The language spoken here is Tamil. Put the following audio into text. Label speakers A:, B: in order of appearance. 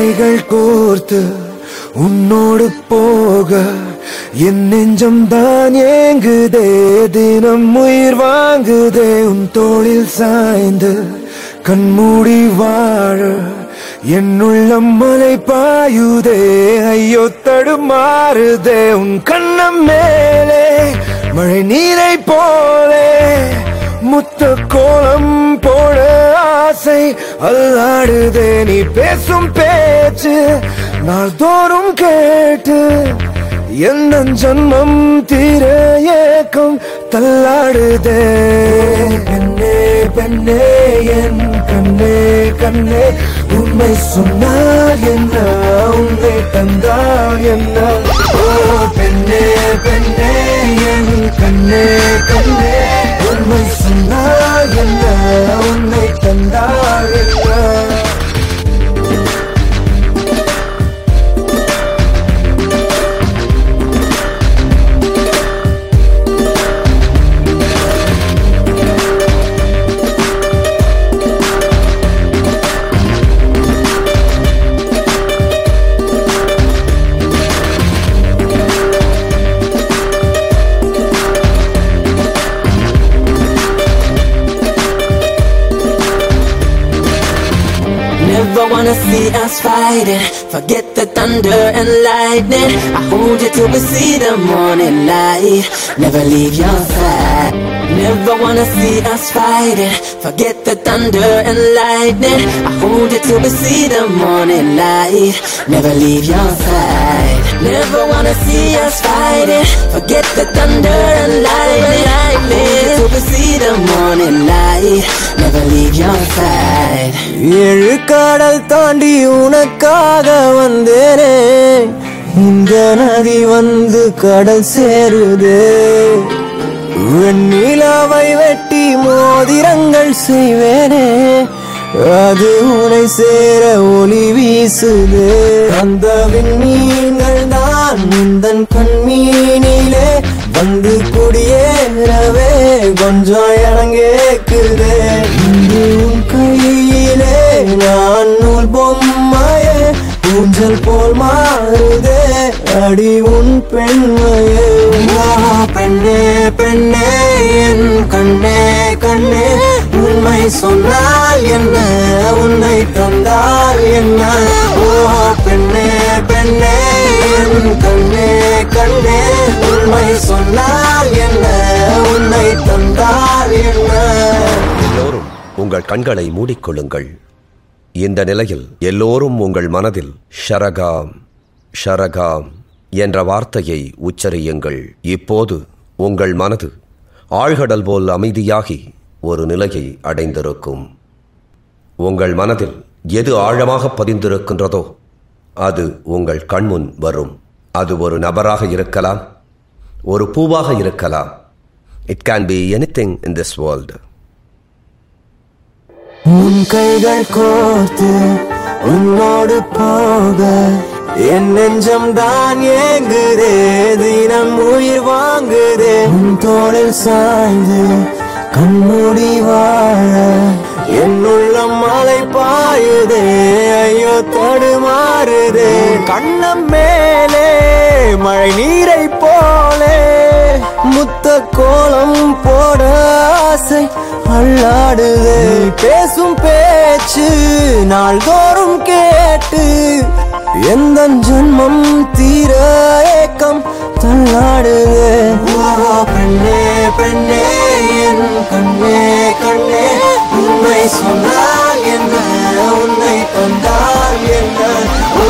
A: கைகள் கோர்த்து உன்னோடு போக என் நெஞ்சம் தான் ஏங்குதே, தினம் உயிர் வாங்குதே. உன் தோளில் சாய்ந்து கண்மூடி வாழ என் உள்ளம் மலை பாயுதே, ஐயோ தடுமாறுதே. உன் கண்ணம் மேலே மழை நீரை போலே முத்த கோலம் போட ஆசை அல்லாடுதே. நீ பேசும் பேச்சு நாள்தோறும் கேட்டு எந்த ஜன்மம் தீர ஏக்கம் தள்ளாடுதே. பெண்ணே பெண்ணே என் கண்ணே கண்ணே, உண்மை சொன்னால் என்ன, உன்னை தந்தால் என்ன. ஓ பெண்ணே பெண்ணே என் கண்ணே கண்ணே, உண்மை சொன்னால் என்ன, உன்னை தந்தால் என்ன.
B: Never wanna see us fighting. Forget the thunder and lightning. I hold you till we see the morning light. Never leave your side. Never wanna see us fighting. Forget the thunder and lightning. I hold you till we see the morning light. Never leave your side. Never wanna see us fighting. Forget the thunder and lightning. I hold you till we see the morning light. Never leave your side.
A: ஏழு கடல் தாண்டி உனக்காக வந்தேனே, இந்த நதி வந்து கடல் சேருதே. வெண்ணிலாவை வெட்டி மோதிரங்கள் செய்வேனே, அது உனை சேர ஒளி வீசுதே. அந்த விண்மீன்கள் தான் முந்தன் கண்மீனிலே வந்து குடியேறவே கொஞ்சம் இறங்கேக்குதே. உன் கையிலே நான் நூல் பொம்மையே, ஊஞ்சல் போல் மாறுதே அடி உன் பெண்மையே. பெண்ணே பெண்ணே என் கண்ணே கண்ணே, உண்மை சொன்னால் என்ன, உன்னை தந்தால் என்ன. ஓ பெண்ணே பெண்ணே என் கண்ணே கண்ணே, உண்மை சொன்னால் என்ன, உன்னை தந்தால் என்ன.
C: எல்லோரும் உங்கள் கண்களை மூடிக்கொள்ளுங்கள். இந்த நிலையில் எல்லோரும் உங்கள் மனதில் ஷரகாம் ஷரகாம் என்ற வார்த்தையை உச்சரியுங்கள். இப்போது உங்கள் மனது ஆழ்கடல் போல் அமைதியாகி ஒரு நிலையை அடைந்திருக்கும். உங்கள் மனதில் எது ஆழமாக பதிந்திருக்கின்றதோ அது உங்கள் கண்முன் வரும். அது ஒரு நபராக இருக்கலாம், ஒரு பூவாக இருக்கலாம். It can be anything in this world.
A: உன் கைகள் கோர்த்து உன்னோடு போக என் நெஞ்சம் தான் ஏங்குதே, தினம் உயிர் வாங்குதே. உன் தோளில் சாய்ந்து கண்மூடி வாழ என் உள்ளம் மலை பாயுதே, ஐயோ தடுமாறுதே. கண்ணம் மேலே மழை நீரை போலே முத்த கோலம் போட ஆசை அல்லாடுதே. பேசும் பேச்சு நாள்தோறும் கேட்டு எந்த ஜன்மம் தீர ஏக்கம் தள்ளாடுதே. பெண்ணே பெண்ணே என் கண்ணே கண்ணே, உண்மை சொன்னால் என்ன, உன்னை தந்தால் என்ன.